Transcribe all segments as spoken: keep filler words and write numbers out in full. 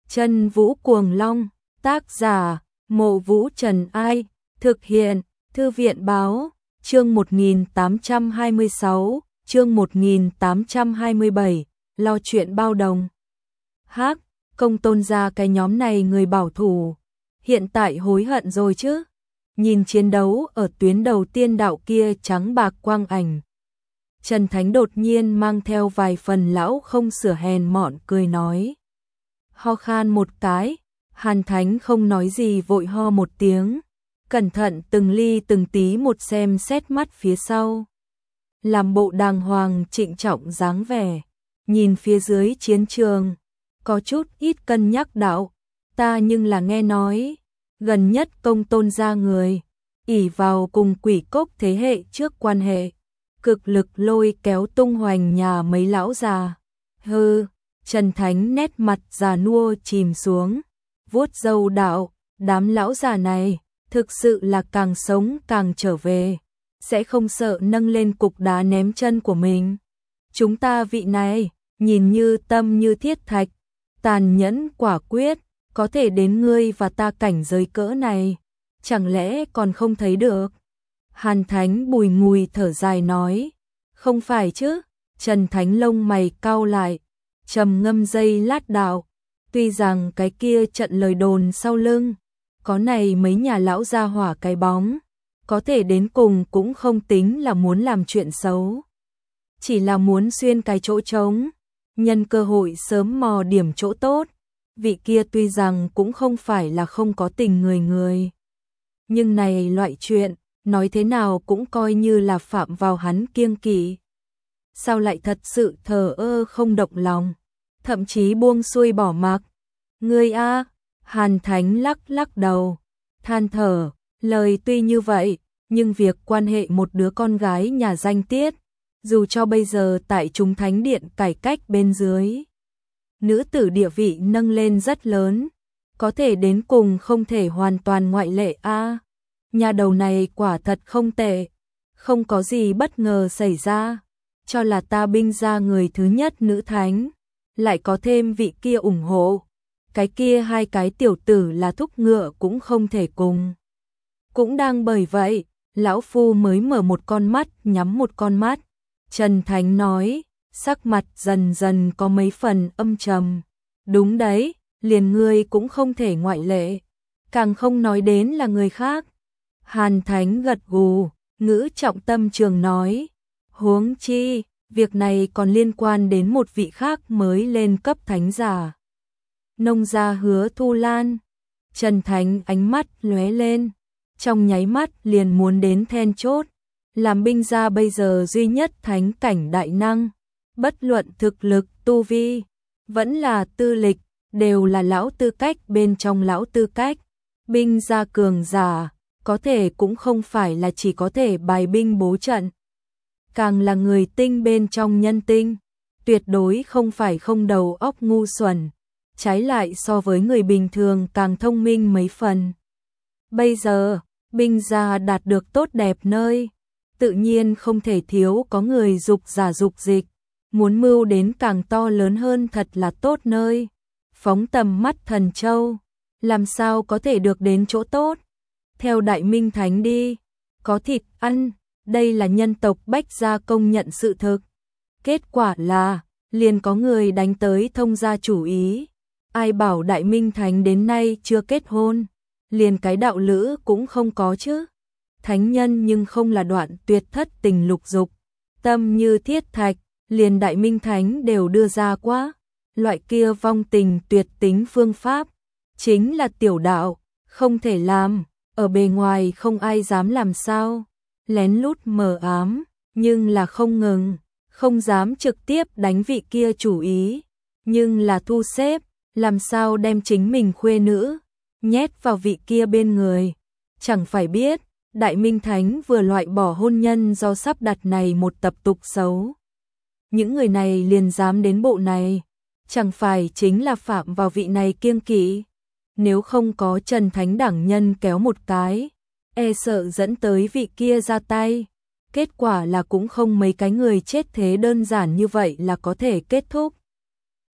Chân Vũ Cuồng Long, tác giả, Mộ Vũ Trần Ai, thực hiện, Thư viện Báo, chương một nghìn tám trăm hai mươi sáu, chương một nghìn tám trăm hai mươi bảy, lo chuyện bao đồng. Hắc, Công Tôn gia cái nhóm này người bảo thủ, hiện tại hối hận rồi chứ? Nhìn chiến đấu ở tuyến đầu tiên đạo kia trắng bạc quang ảnh. Trần Thánh đột nhiên mang theo vài phần lão không sửa hèn mọn cười nói. Ho khan một cái, Hàn Thánh không nói gì vội ho một tiếng, cẩn thận từng ly từng tí một xem xét mắt phía sau. Làm bộ đàng hoàng trịnh trọng dáng vẻ, nhìn phía dưới chiến trường, có chút ít cân nhắc đạo, ta nhưng là nghe nói, gần nhất Công Tôn gia người, ỷ vào cùng Quỷ Cốc thế hệ trước quan hệ, cực lực lôi kéo tung hoành nhà mấy lão già. Hừ, Trần Thánh nét mặt già nua chìm xuống, vuốt râu đạo, đám lão già này, thực sự là càng sống càng trở về, sẽ không sợ nâng lên cục đá ném chân của mình. Chúng ta vị này, nhìn như tâm như thiết thạch, tàn nhẫn quả quyết, có thể đến ngươi và ta cảnh giới cỡ này, chẳng lẽ còn không thấy được? Hàn Thánh bùi ngùi thở dài nói, không phải chứ? Trần Thánh lông mày cau lại, trầm ngâm giây lát đạo, tuy rằng cái kia trận lời đồn sau lưng, có này mấy nhà lão gia hỏa cái bóng, có thể đến cùng cũng không tính là muốn làm chuyện xấu, chỉ là muốn xuyên cái chỗ trống, nhân cơ hội sớm mò điểm chỗ tốt. Vị kia tuy rằng cũng không phải là không có tình người người, nhưng này loại chuyện, nói thế nào cũng coi như là phạm vào hắn kiêng kỵ. Sao lại thật sự thờ ơ không động lòng, thậm chí buông xuôi bỏ mặc? Ngươi a, Hàn Thánh lắc lắc đầu, than thở, lời tuy như vậy, nhưng việc quan hệ một đứa con gái nhà danh tiết, dù cho bây giờ tại chúng thánh điện cải cách bên dưới, nữ tử địa vị nâng lên rất lớn, có thể đến cùng không thể hoàn toàn ngoại lệ a. Nhà đầu này quả thật không tệ, không có gì bất ngờ xảy ra, cho là ta binh ra người thứ nhất nữ thánh, lại có thêm vị kia ủng hộ, cái kia hai cái tiểu tử là thúc ngựa cũng không thể cùng. Cũng đang bởi vậy, lão phu mới mở một con mắt nhắm một con mắt. Trần Thánh nói, sắc mặt dần dần có mấy phần âm trầm. Đúng đấy, liền ngươi cũng không thể ngoại lệ, càng không nói đến là người khác. Hàn Thánh gật gù, ngữ trọng tâm trường nói, huống chi, việc này còn liên quan đến một vị khác mới lên cấp thánh giả. Nông gia Hứa Thu Lan. Trần Thánh ánh mắt lóe lên, trong nháy mắt liền muốn đến then chốt, làm binh gia bây giờ duy nhất thánh cảnh đại năng, bất luận thực lực, tu vi, vẫn là tư lịch, đều là lão tư cách bên trong lão tư cách. Binh gia cường giả, có thể cũng không phải là chỉ có thể bài binh bố trận, càng là người tinh bên trong nhân tinh, tuyệt đối không phải không đầu óc ngu xuẩn, trái lại so với người bình thường càng thông minh mấy phần. Bây giờ, binh gia đạt được tốt đẹp nơi, tự nhiên không thể thiếu có người dục giả dục dịch, muốn mưu đến càng to lớn hơn thật là tốt nơi. Phóng tầm mắt Thần Châu, làm sao có thể được đến chỗ tốt? Theo Đại Minh Thánh đi, có thịt ăn, đây là nhân tộc Bách gia công nhận sự thực. Kết quả là, liền có người đánh tới thông gia chủ ý. Ai bảo Đại Minh Thánh đến nay chưa kết hôn, liền cái đạo lữ cũng không có chứ. Thánh nhân nhưng không là đoạn tuyệt thất tình lục dục, tâm như thiết thạch, liền Đại Minh Thánh đều đưa ra quá. Loại kia vong tình tuyệt tính phương pháp, chính là tiểu đạo, không thể làm, ở bề ngoài không ai dám làm sao, lén lút mờ ám, nhưng là không ngừng, không dám trực tiếp đánh vị kia chủ ý, nhưng là thu xếp, làm sao đem chính mình khuê nữ, nhét vào vị kia bên người. Chẳng phải biết, Đại Minh Thánh vừa loại bỏ hôn nhân do sắp đặt này một tập tục xấu. Những người này liền dám đến bộ này, chẳng phải chính là phạm vào vị này kiêng kỵ. Nếu không có Trần Thánh đẳng nhân kéo một cái, e sợ dẫn tới vị kia ra tay. Kết quả là cũng không mấy cái người chết thế đơn giản như vậy là có thể kết thúc.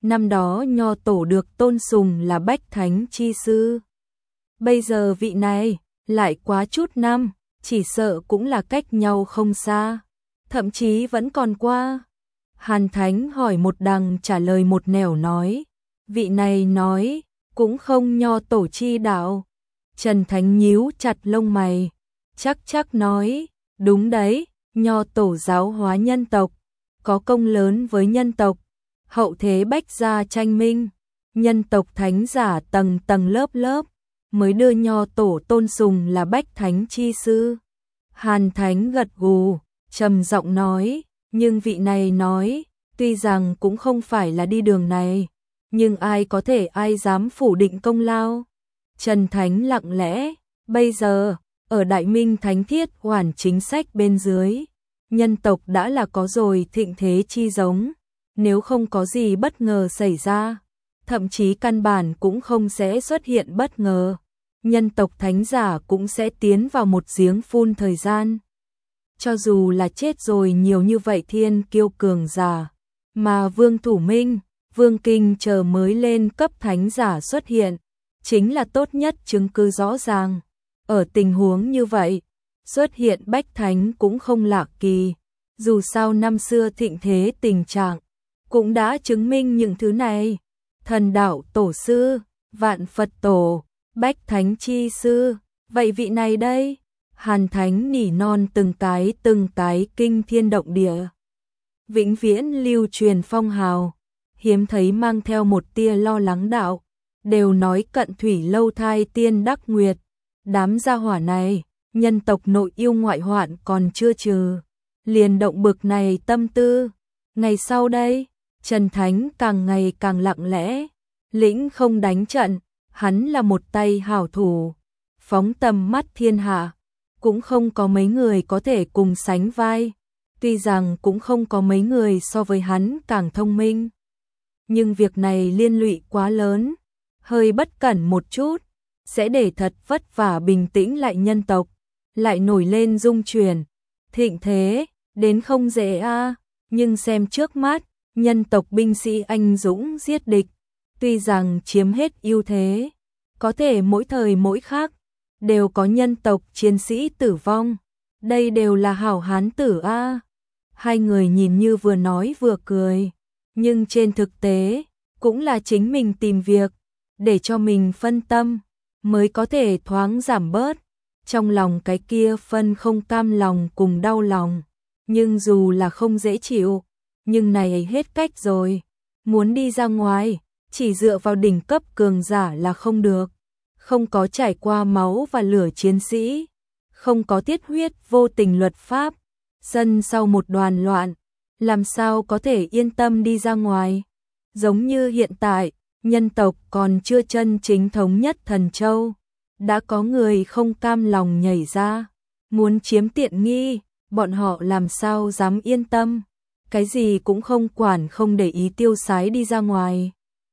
năm đó nho tổ được tôn sùng là bách thánh chi sư. Bây giờ vị này, lại quá chút năm, chỉ sợ cũng là cách nhau không xa, thậm chí vẫn còn qua. Hàn Thánh hỏi một đằng trả lời một nẻo nói, vị này nói, cũng không nho tổ chi đạo. Trần Thánh nhíu chặt lông mày, chắc chắc nói, đúng đấy, nho tổ giáo hóa nhân tộc, có công lớn với nhân tộc, hậu thế bách gia tranh minh, nhân tộc thánh giả tầng tầng lớp lớp, mới đưa nho tổ tôn sùng là bách thánh chi sư. Hàn Thánh gật gù, trầm giọng nói, nhưng vị này nói, tuy rằng cũng không phải là đi đường này, nhưng ai có thể ai dám phủ định công lao. Trần Thánh lặng lẽ, bây giờ, ở Đại Minh Thánh Thiết hoàn chính sách bên dưới, nhân tộc đã là có rồi thịnh thế chi giống, nếu không có gì bất ngờ xảy ra, thậm chí căn bản cũng không sẽ xuất hiện bất ngờ, nhân tộc thánh giả cũng sẽ tiến vào một giếng phun thời gian. Cho dù là chết rồi nhiều như vậy thiên kiêu cường giả, mà Vương Thủ Minh, Vương Kinh chờ mới lên cấp thánh giả xuất hiện, chính là tốt nhất chứng cứ rõ ràng. Ở tình huống như vậy, xuất hiện bách thánh cũng không lạ kỳ, dù sao năm xưa thịnh thế tình trạng, cũng đã chứng minh những thứ này. Thần đạo tổ sư, vạn Phật tổ, bách thánh chi sư, vậy vị này đây? Hàn Thánh nỉ non từng cái từng cái kinh thiên động địa. Vĩnh viễn lưu truyền phong hào, hiếm thấy mang theo một tia lo lắng đạo, đều nói cận thủy lâu thai tiên đắc nguyệt. Đám gia hỏa này, nhân tộc nội yêu ngoại hoạn còn chưa trừ, liền động bực này tâm tư. Ngày sau đây, Trần Thánh càng ngày càng lặng lẽ, lĩnh không đánh trận, hắn là một tay hảo thủ, phóng tầm mắt thiên hạ, cũng không có mấy người có thể cùng sánh vai, tuy rằng cũng không có mấy người so với hắn càng thông minh. Nhưng việc này liên lụy quá lớn, hơi bất cẩn một chút, sẽ để thật vất vả bình tĩnh lại nhân tộc, lại nổi lên dung chuyển, thịnh thế, đến không dễ a. Nhưng xem trước mắt, nhân tộc binh sĩ anh dũng giết địch, tuy rằng chiếm hết ưu thế, có thể mỗi thời mỗi khác, đều có nhân tộc chiến sĩ tử vong, đây đều là hảo hán tử a. Hai người nhìn như vừa nói vừa cười, nhưng trên thực tế, cũng là chính mình tìm việc, để cho mình phân tâm, mới có thể thoáng giảm bớt, trong lòng cái kia phân không cam lòng cùng đau lòng, nhưng dù là không dễ chịu, nhưng này hết cách rồi, muốn đi ra ngoài, chỉ dựa vào đỉnh cấp cường giả là không được, không có trải qua máu và lửa chiến sĩ, không có tiết huyết vô tình luật pháp, dân sau một đoàn loạn, làm sao có thể yên tâm đi ra ngoài. Giống như hiện tại, nhân tộc còn chưa chân chính thống nhất Thần Châu, đã có người không cam lòng nhảy ra, muốn chiếm tiện nghi, bọn họ làm sao dám yên tâm, cái gì cũng không quản không để ý tiêu sái đi ra ngoài.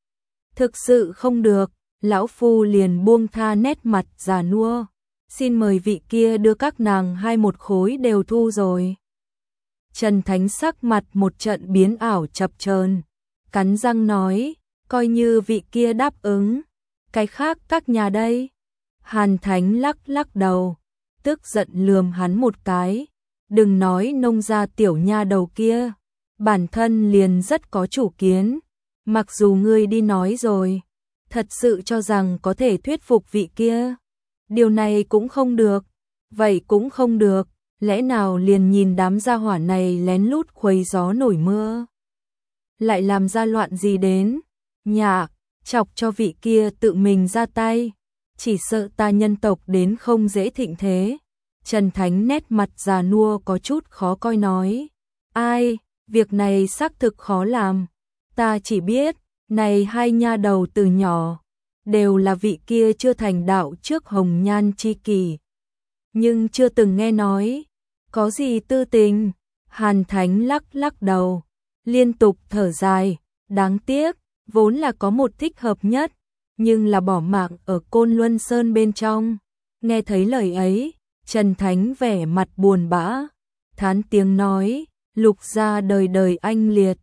Thực sự không được, lão phu liền buông tha nét mặt già nua, xin mời vị kia đưa các nàng hai một khối đều thu rồi. Trần Thánh sắc mặt một trận biến ảo chập chờn, cắn răng nói, coi như vị kia đáp ứng, cái khác các nhà đây. Hàn Thánh lắc lắc đầu, tức giận lườm hắn một cái, đừng nói nông gia tiểu nha đầu kia, bản thân liền rất có chủ kiến, mặc dù ngươi đi nói rồi, thật sự cho rằng có thể thuyết phục vị kia, điều này cũng không được, vậy cũng không được, lẽ nào liền nhìn đám gia hỏa này lén lút khuấy gió nổi mưa, lại làm ra loạn gì đến, nhạc, chọc cho vị kia tự mình ra tay, chỉ sợ ta nhân tộc đến không dễ thịnh thế. Trần Thánh nét mặt già nua có chút khó coi nói, ai, việc này xác thực khó làm, ta chỉ biết, này hai nha đầu từ nhỏ, đều là vị kia chưa thành đạo trước hồng nhan chi kỳ, nhưng chưa từng nghe nói, có gì tư tình. Hàn Thánh lắc lắc đầu, liên tục thở dài, đáng tiếc, vốn là có một thích hợp nhất, nhưng là bỏ mạng ở Côn Luân Sơn bên trong. Nghe thấy lời ấy, Trần Thánh vẻ mặt buồn bã, thán tiếng nói, lục gia đời đời anh liệt,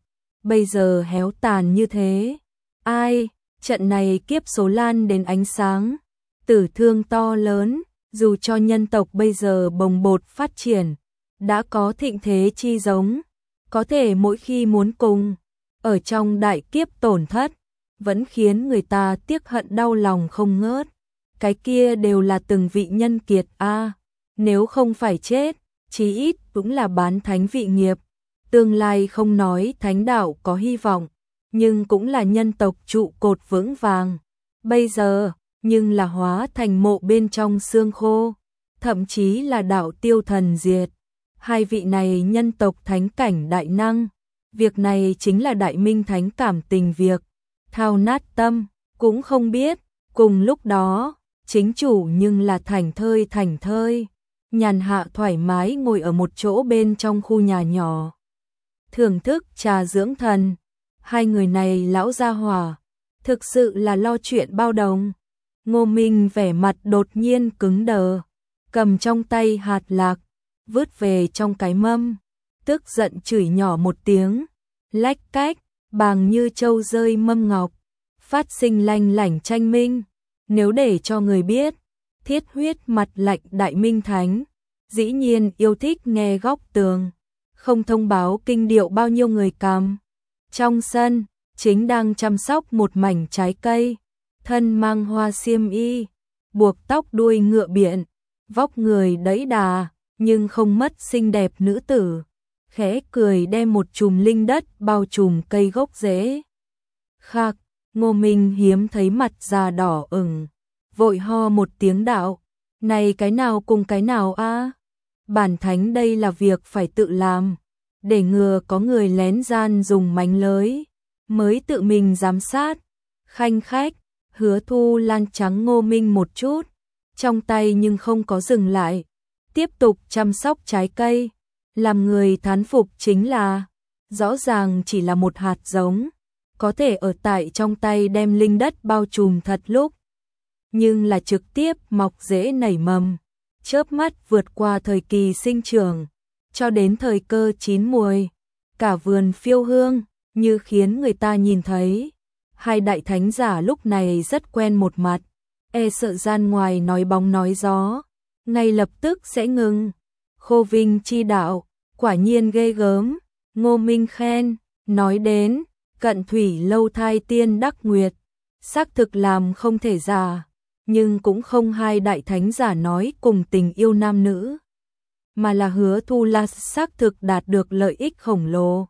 bây giờ héo tàn như thế. Ai, trận này kiếp số lan đến ánh sáng, tử thương to lớn, dù cho nhân tộc bây giờ bồng bột phát triển, đã có thịnh thế chi giống, có thể mỗi khi muốn cùng, ở trong đại kiếp tổn thất, vẫn khiến người ta tiếc hận đau lòng không ngớt. Cái kia đều là từng vị nhân kiệt a, nếu không phải chết, chí ít cũng là bán thánh vị nghiệp. Tương lai không nói thánh đạo có hy vọng, nhưng cũng là nhân tộc trụ cột vững vàng. Bây giờ, nhưng là hóa thành mộ bên trong xương khô, thậm chí là đạo tiêu thần diệt. Hai vị này nhân tộc thánh cảnh đại năng, việc này chính là đại minh thánh cảm tình việc, thao nát tâm, cũng không biết, cùng lúc đó, chính chủ nhưng là thảnh thơi thảnh thơi, nhàn hạ thoải mái ngồi ở một chỗ bên trong khu nhà nhỏ, thưởng thức trà dưỡng thần. Hai người này lão gia hỏa, thực sự là lo chuyện bao đồng. Ngô Minh vẻ mặt đột nhiên cứng đờ, cầm trong tay hạt lạc, vứt về trong cái mâm, tức giận chửi nhỏ một tiếng, lách cách, bàng như trâu rơi mâm ngọc, phát sinh lanh lảnh tranh minh. Nếu để cho người biết, thiết huyết mặt lạnh đại minh thánh, dĩ nhiên yêu thích nghe góc tường, không thông báo kinh điệu bao nhiêu người cầm. Trong sân, chính đang chăm sóc một mảnh trái cây, thân mang hoa xiêm y, buộc tóc đuôi ngựa biện, vóc người đẫy đà, nhưng không mất xinh đẹp nữ tử, khẽ cười đem một chùm linh đất bao trùm cây gốc rễ. Khạc, Ngô Minh hiếm thấy mặt già đỏ ửng, vội ho một tiếng đạo, này cái nào cùng cái nào a? Bản thánh đây là việc phải tự làm, để ngừa có người lén gian dùng mánh lới, mới tự mình giám sát. Khanh khách, Hứa Thu Lan trắng Ngô Minh một chút, trong tay nhưng không có dừng lại, tiếp tục chăm sóc trái cây. Làm người thán phục chính là, rõ ràng chỉ là một hạt giống, có thể ở tại trong tay đem linh đất bao trùm thật lúc, nhưng là trực tiếp mọc rễ nảy mầm, chớp mắt vượt qua thời kỳ sinh trưởng, cho đến thời cơ chín muồi, cả vườn phiêu hương, như khiến người ta nhìn thấy. Hai đại thánh giả lúc này rất quen một mặt, e sợ gian ngoài nói bóng nói gió, ngay lập tức sẽ ngừng. Khô Vinh chi đạo, quả nhiên ghê gớm. Ngô Minh khen, nói đến, cận thủy lâu thai tiên đắc nguyệt, xác thực làm không thể giả, nhưng cũng không hai đại thánh giả nói cùng tình yêu nam nữ, mà là Hứa Thu Lan xác thực đạt được lợi ích khổng lồ.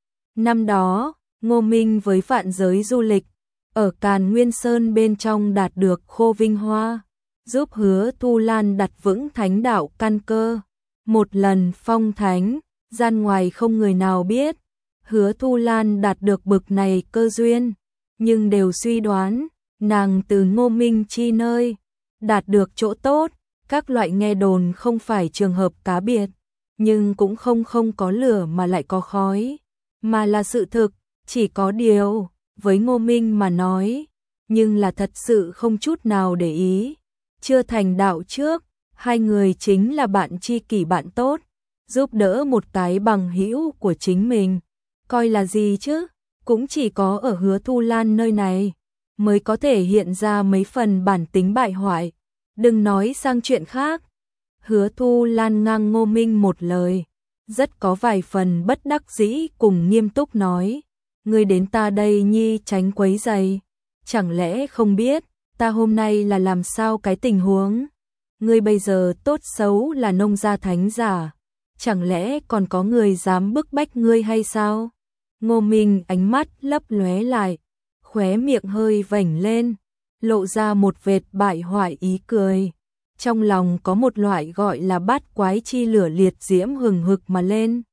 Năm đó, Ngô Minh với vạn giới du lịch, ở Càn Nguyên Sơn bên trong đạt được khô vinh hoa, giúp Hứa Thu Lan đặt vững thánh đạo căn cơ. Một lần phong thánh, gian ngoài không người nào biết, Hứa Thu Lan đạt được bực này cơ duyên, nhưng đều suy đoán, nàng từ Ngô Minh chi nơi, đạt được chỗ tốt, các loại nghe đồn không phải trường hợp cá biệt, nhưng cũng không không có lửa mà lại có khói, mà là sự thực. Chỉ có điều, với Ngô Minh mà nói, nhưng là thật sự không chút nào để ý. Chưa thành đạo trước, hai người chính là bạn tri kỷ bạn tốt, giúp đỡ một cái bằng hữu của chính mình. Coi là gì chứ, cũng chỉ có ở Hứa Thu Lan nơi này, mới có thể hiện ra mấy phần bản tính bại hoại. Đừng nói sang chuyện khác. Hứa Thu Lan ngang Ngô Minh một lời, rất có vài phần bất đắc dĩ cùng nghiêm túc nói. Ngươi đến ta đây nhi tránh quấy rầy, chẳng lẽ không biết ta hôm nay là làm sao cái tình huống? Ngươi bây giờ tốt xấu là nông gia thánh giả, chẳng lẽ còn có người dám bức bách ngươi hay sao? Ngô Minh ánh mắt lấp lóe lại, khóe miệng hơi vểnh lên, lộ ra một vệt bại hoại ý cười. Trong lòng có một loại gọi là bát quái chi lửa liệt diễm hừng hực mà lên.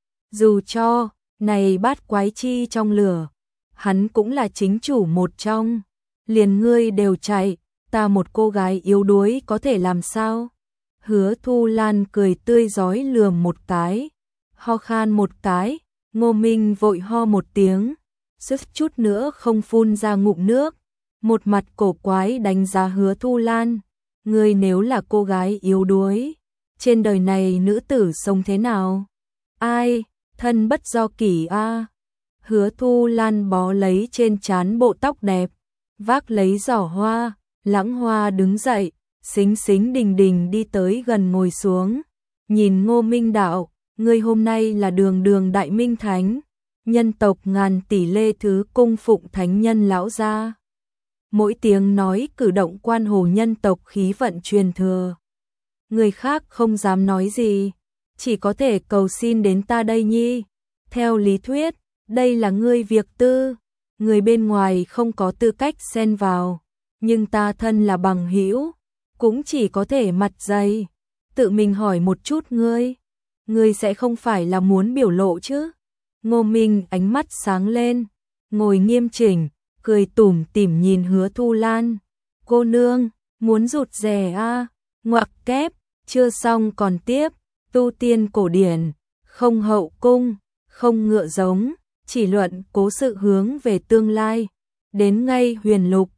Dù cho này bát quái chi trong lửa, hắn cũng là chính chủ một trong, liền ngươi đều chạy, ta một cô gái yếu đuối có thể làm sao? Hứa Thu Lan cười tươi rói lườm một cái, ho khan một cái, Ngô Minh vội ho một tiếng, suýt chút nữa không phun ra ngụm nước, một mặt cổ quái đánh giá Hứa Thu Lan, ngươi nếu là cô gái yếu đuối, trên đời này nữ tử sống thế nào? Ai? Thân bất do kỷ a. Hứa Thu Lan bó lấy trên trán bộ tóc đẹp, vác lấy giỏ hoa, Lãng Hoa đứng dậy, xính xính đình đình đi tới gần ngồi xuống, nhìn Ngô Minh Đạo, ngươi hôm nay là đường đường đại minh thánh, nhân tộc ngàn tỷ lê thứ cung phụng thánh nhân lão gia. Mỗi tiếng nói cử động quan hồ nhân tộc khí vận truyền thừa. Người khác không dám nói gì, chỉ có thể cầu xin đến ta đây nhi. Theo lý thuyết, đây là ngươi việc tư, người bên ngoài không có tư cách xen vào, nhưng ta thân là bằng hữu, cũng chỉ có thể mặt dày, tự mình hỏi một chút ngươi, ngươi sẽ không phải là muốn biểu lộ chứ? Ngô Minh ánh mắt sáng lên, ngồi nghiêm chỉnh, cười tủm tỉm nhìn Hứa Thu Lan. Cô nương, muốn rụt rè a? À? Ngoặc kép, chưa xong còn tiếp, tu tiên cổ điển, không hậu cung, không ngựa giống, chỉ luận cố sự hướng về tương lai. Đến ngay huyền lục,